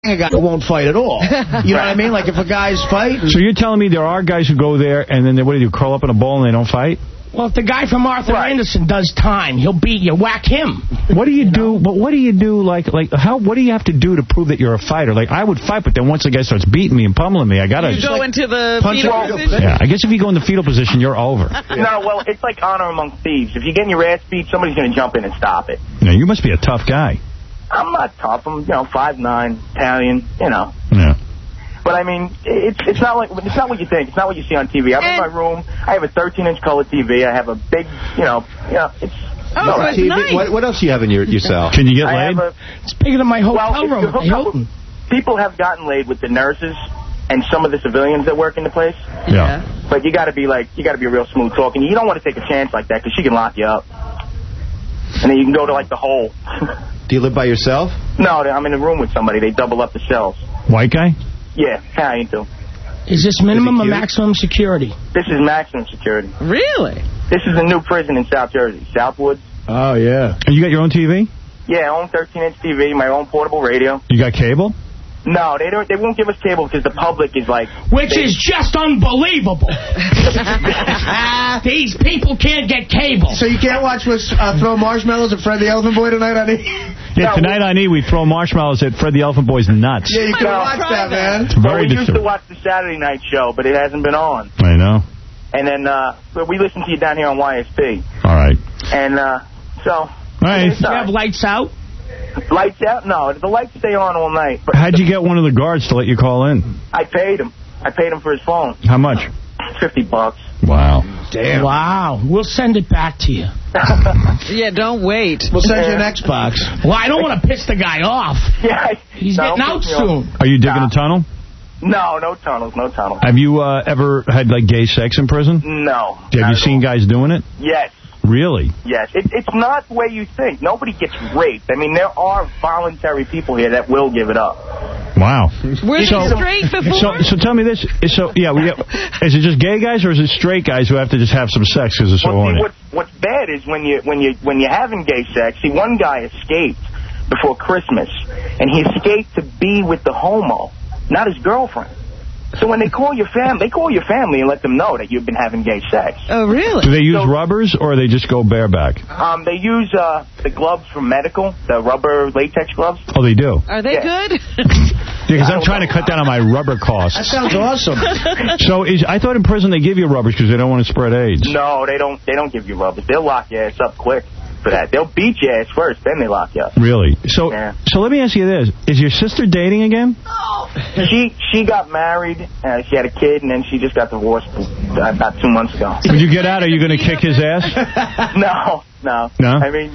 a guy who won't fight at all. You know what I mean? Like if a guy's fighting. So you're telling me there are guys who go there and then what do you do, curl up in a ball and they don't fight? Well, if the guy from Arthur Anderson does time, he'll beat you. Whack him. What do you do? But what do you do? Like how? What do you have to do to prove that you're a fighter? Like I would fight, but then once the guy starts beating me and pummeling me, I gotta. You go into the fetal position. Yeah, I guess if you go in the fetal position, you're over. No, well, it's like honor among thieves. If you're getting your ass beat, somebody's going to jump in and stop it. Yeah, you must be a tough guy. I'm not tough. I'm 5'9", Italian. Yeah. But I mean, it's not what you think. It's not what you see on TV. I'm in my room. I have a 13-inch color TV. I have a big, it's. Oh, so it's TV. nice. What else do you have in your cell? Can you get laid? It's bigger than my hotel room at the Hilton. People have gotten laid with the nurses and some of the civilians that work in the place. Yeah. But you got to be real smooth talking. You don't want to take a chance like that because she can lock you up. And then you can go to the hole. Do you live by yourself? No, I'm in a room with somebody. They double up the cells. White guy? Yeah, Italian too. Is this minimum or maximum security? This is maximum security. Really? This is a new prison in South Jersey, Southwood. Oh, yeah. And you got your own TV? Yeah, I own 13-inch TV, my own portable radio. You got cable? No, they don't. They won't give us cable because the public is which is just unbelievable. These people can't get cable. So you can't watch throw marshmallows at Fred the Elephant Boy tonight on E? Yeah, tonight on E, we throw marshmallows at Fred the Elephant Boy's nuts. Yeah, you can watch that, man. It's very we used to watch the Saturday night show, but it hasn't been on. I know. And then we listen to you down here on YSP. All right. And so. All right. Do you have lights out? Lights out? No, the lights stay on all night. But how'd you get one of the guards to let you call in? I paid him. I paid him for his phone. How much? $50. Wow. Damn. Wow. We'll send it back to you. Yeah, don't wait. We'll send you an Xbox. Well, I don't want to piss the guy off. Yeah. He's getting out soon. Are you digging a tunnel? No tunnels, no tunnels. Have you ever had gay sex in prison? No. Have you seen guys doing it? Yes. Really? Yes. It's not the way you think. Nobody gets raped. I mean, there are voluntary people here that will give it up. Wow. Were they straight before? So tell me this. Is it just gay guys or is it straight guys who have to just have some sex because it's so horny? What's bad is when you're having gay sex. See, one guy escaped before Christmas, and he escaped to be with the homo, not his girlfriend. So when they call your family and let them know that you've been having gay sex. Oh, really? Do they use rubbers or they just go bareback? They use the gloves from medical, the rubber latex gloves. Oh, they do? Are they good? Yeah, because I'm trying to cut down on my rubber costs. That sounds awesome. So I thought in prison they give you rubbers because they don't want to spread AIDS. No, they don't give you rubbers. They'll lock your ass up quick for that. They'll beat your ass first, then they lock you up. Really? So let me ask you this. Is your sister dating again? She got married, she had a kid, and then she just got divorced about 2 months ago. When you get out, are you going to kick his ass? No. I mean,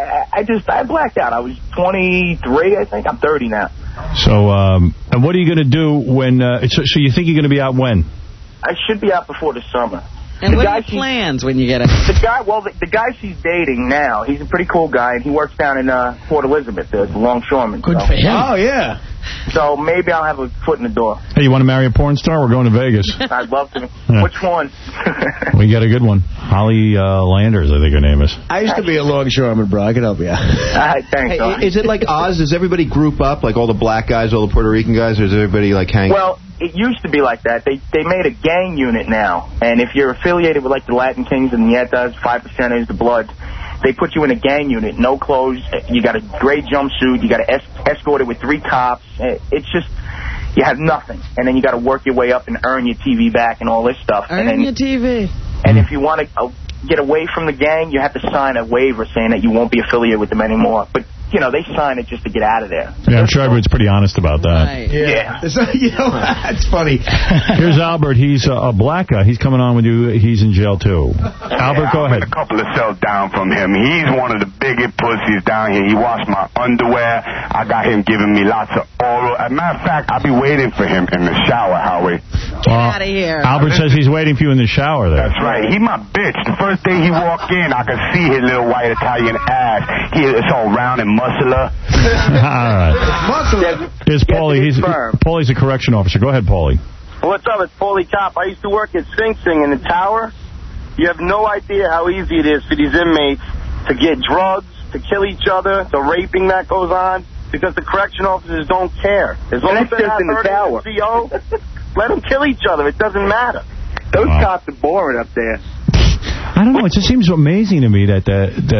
I blacked out. I was 23, I think. I'm 30 now. So, and what are you going to do when, so you think you're going to be out when? I should be out before the summer. And what are your plans when you get out? The guy she's dating now, he's a pretty cool guy, and he works down in Port Elizabeth, the longshoreman. Good for him. Oh, yeah. So maybe I'll have a foot in the door. Hey, you want to marry a porn star? We're going to Vegas. I'd love to. Yeah. Which one? We got a good one. Holly Landers, I think her name is. I used to be a longshoreman, bro. I can help you out. Thanks. Hey, is it like Oz? Does everybody group up, like all the black guys, all the Puerto Rican guys, or is everybody hang? Well, it used to be like that. They made a gang unit now, and if you're affiliated with the Latin Kings and Nietas, 5%ers, the Bloods, they put you in a gang unit, no clothes, you got a gray jumpsuit, you got to escort it with 3 cops. It's just, you have nothing. And then you got to work your way up and earn your TV back and all this stuff. Earn your TV. And if you want to get away from the gang, you have to sign a waiver saying that you won't be affiliated with them anymore. But, they sign it just to get out of there. Yeah, I'm sure everyone's pretty honest about that. Right. Yeah. That's funny. Here's Albert. He's a black guy. He's coming on with you. He's in jail, too. Albert, go ahead. I'm a couple of cells down from him. He's one of the biggest pussies down here. He washed my underwear. I got him giving me lots of oral. As a matter of fact, I'll be waiting for him in the shower, Howie. Get out of here. Albert says he's waiting for you in the shower there. That's right. He my bitch. The first day he walked in, I could see his little white Italian ass. It's all round and muscular. All right. Here's Paulie. Paulie's a correction officer. Go ahead, Paulie. What's up? It's Paulie Top. I used to work at Sing Sing in the tower. You have no idea how easy it is for these inmates to get drugs, to kill each other, the raping that goes on. because the correction officers don't care. As long as they're not in the tower. hurting the CO, let them kill each other. It doesn't matter. Those cops are boring up there. I don't know. It just seems amazing to me that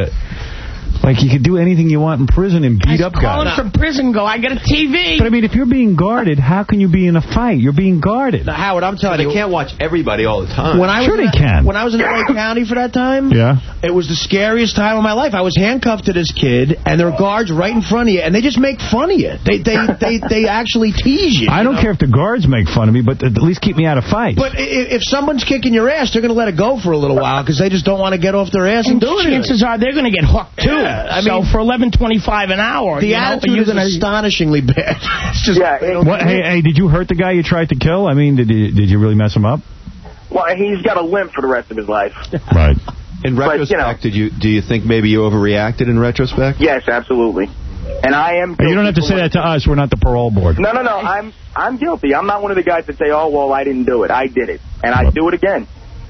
like you could do anything you want in prison and beat up guys. Calling from prison, go, I got a TV. But I mean, if you're being guarded, how can you be in a fight? You're being guarded. Now, Howard, I'm telling you. They can't watch everybody all the time. Sure they can. When I was in LA County for that time, it was the scariest time of my life. I was handcuffed to this kid, and there were guards right in front of you, and they just make fun of you. They actually tease you. I don't care if the guards make fun of me, but at least keep me out of fights. But if someone's kicking your ass, they're going to let it go for a little while because they just don't want to get off their ass and do it. Chances are they're going to get hooked, too. I mean, so for $11.25 an hour, the attitude is astonishingly bad. It's just, hey, did you hurt the guy you tried to kill? I mean, did you really mess him up? Well, he's got a limp for the rest of his life. Right. In retrospect, do you think maybe you overreacted in retrospect? Yes, absolutely. And I am guilty. You don't have to say that to us. We're not the parole board. No. I'm guilty. I'm not one of the guys that say, oh, well, I didn't do it. I did it. And I'd do it again.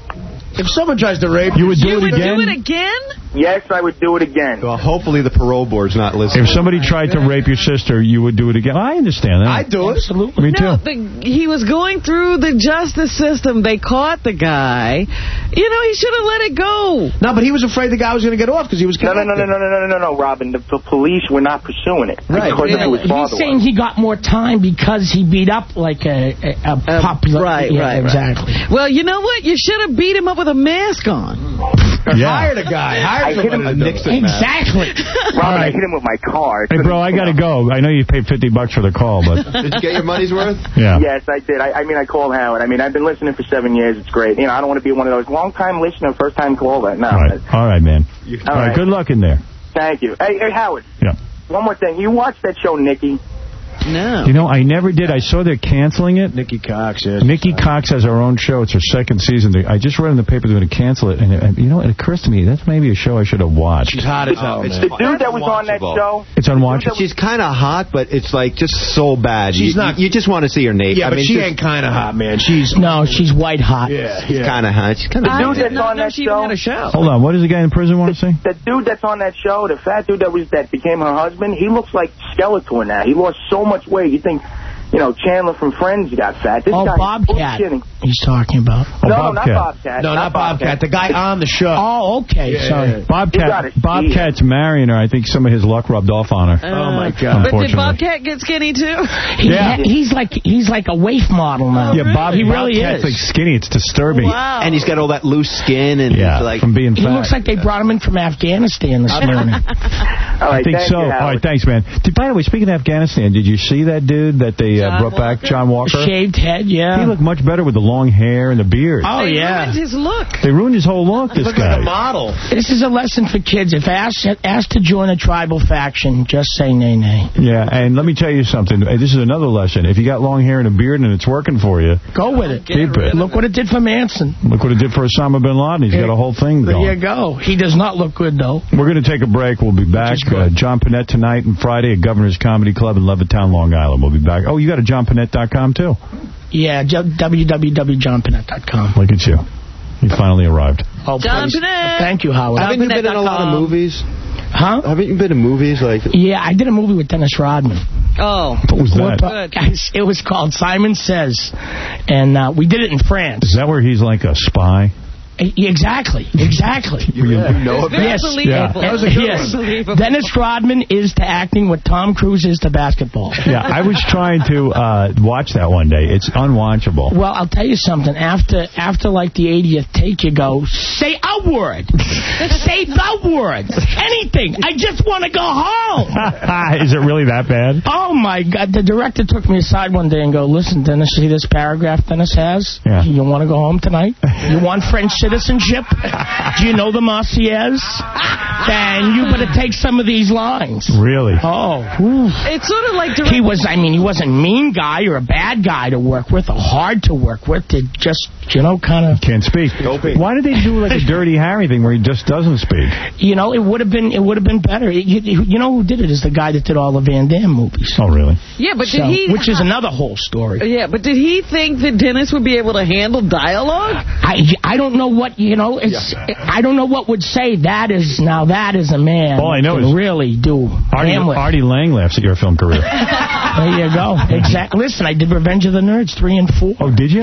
If someone tries to rape you, would do it again? You would do it again? Yes, I would do it again. Well, hopefully the parole board's not listening. If somebody tried to rape your sister, you would do it again. I understand that. I'd do it. Absolutely. Me too. He was going through the justice system. They caught the guy. You know, he should have let it go. No, but he was afraid the guy was going to get off because he was convicted. No, Robin. The police were not pursuing it. Right. He's saying he got more time because he beat up like a popular... Right. Exactly. Well, you know what? You should have beat him up with a mask on. Hired a guy. Hired him. Exactly. Robin, I hit him with my car. Hey, bro, I got to go. I know you paid $50 for the call, but... Did you get your money's worth? Yeah. Yes, I did. I called Howard. I've been listening for 7 years. It's great. I don't want to be one of those long-time listener, first-time caller. No. All right, man. All right. Good luck in there. Thank you. Hey, Howard. Yeah. One more thing. You watched that show, Nikki? No. You know, I never did. I saw they're canceling it. Nikki Cox, yes. Nikki Cox has her own show. It's her second season. I just read in the paper they're going to cancel it. And, it occurs to me, that's maybe a show I should have watched. She's hot as hell, It's the dude that was on that show. It's unwatchable. She's kind of hot, but it's like just so bad. She's not. You just want to see her naked. Yeah, but she ain't kind of hot, man. She's white hot. She's kind of hot. She's kind of. The dude that's on that show. Hold on. What does the guy in prison want to say? The dude that's on that show, the fat dude that became her husband, he looks like Skeletor now. He lost so much weight. You think, Chandler from Friends got fat. This guy Bobcat. He's talking about. No, not Bobcat. No, not Bobcat. The guy on the show. Oh, okay. Sorry. Bobcat's marrying her. I think some of his luck rubbed off on her. Oh, my God. But did Bobcat get skinny, too? He's like a waif model now. Yeah, he really Bobcat's is. like skinny. It's disturbing. Wow. And he's got all that loose skin. And from being fat. He looks like they brought him in from Afghanistan this morning. All right, I think so. All right, thanks, man. By the way, speaking of Afghanistan, did you see that dude that they brought back, John Walker? Shaved head, yeah. He looked much better with the long hair and the beard. Oh, They yeah. ruined his look. They ruined his whole look, this guy. Like a model. This is a lesson for kids. If asked to join a tribal faction, just say nay, nay. Yeah, and let me tell you something. This is another lesson. If you got long hair and a beard and it's working for you, go with it. Keep it. Look what it did for Manson. Look what it did for Osama bin Laden. He's got a whole thing going. There you go. He does not look good, though. We're going to take a break. We'll be back. John Panette tonight and Friday at Governor's Comedy Club in Levittown, Long Island. We'll be back. Oh, you got a JohnPanette.com, too? Yeah, www.johnpanette.com. Look at you. You finally arrived. Oh, John Panette. Thank you, Howard. Haven't you been in a lot of movies? Huh? Haven't you been in movies? Yeah, I did a movie with Dennis Rodman. Oh. What was that? Guys, it was called Simon Says. And we did it in France. Is that where he's like a spy? Exactly. You know about Very believable. That was a good one. Dennis Rodman is to acting what Tom Cruise is to basketball. Yeah, I was trying to watch that one day. It's unwatchable. Well, I'll tell you something. After like the 80th take, you go, say a word. Say the words. Anything. I just want to go home. Is it really that bad? Oh, my God. The director took me aside one day and go, listen, Dennis, see this paragraph Dennis has? Yeah. You want to go home tonight? You want French citizenship? Do you know the Marseillaise? Then you better take some of these lines. Really? Oh. It's sort of like... He wasn't a mean guy or a bad guy to work with or hard to work with. It just, kind of... Can't speak. Why did they do like a Dirty Harry thing where he just doesn't speak? It would have been better. You know who did it is the guy that did all the Van Damme movies. Oh, really? Yeah, but did he... Which is another whole story. Yeah, but did he think that Dennis would be able to handle dialogue? I don't know what, I don't know what would say that is a man. All I know is really do Artie Lang laughs at your film career. There you go. Exactly. Listen, I did Revenge of the Nerds 3 and 4. Oh, did you?